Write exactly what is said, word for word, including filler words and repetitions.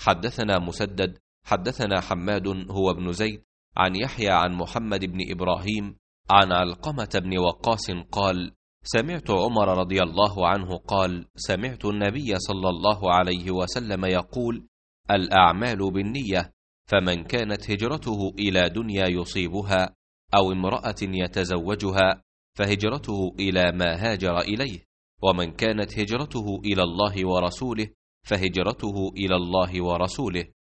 حدثنا مسدد حدثنا حماد هو ابن زيد عن يحيى عن محمد بن إبراهيم عن علقمة بن وقاص قال: سمعت عمر رضي الله عنه قال: سمعت النبي صلى الله عليه وسلم يقول: الأعمال بالنية، فمن كانت هجرته إلى دنيا يصيبها أو امرأة يتزوجها فهجرته إلى ما هاجر إليه، ومن كانت هجرته إلى الله ورسوله فهجرته إلى الله ورسوله.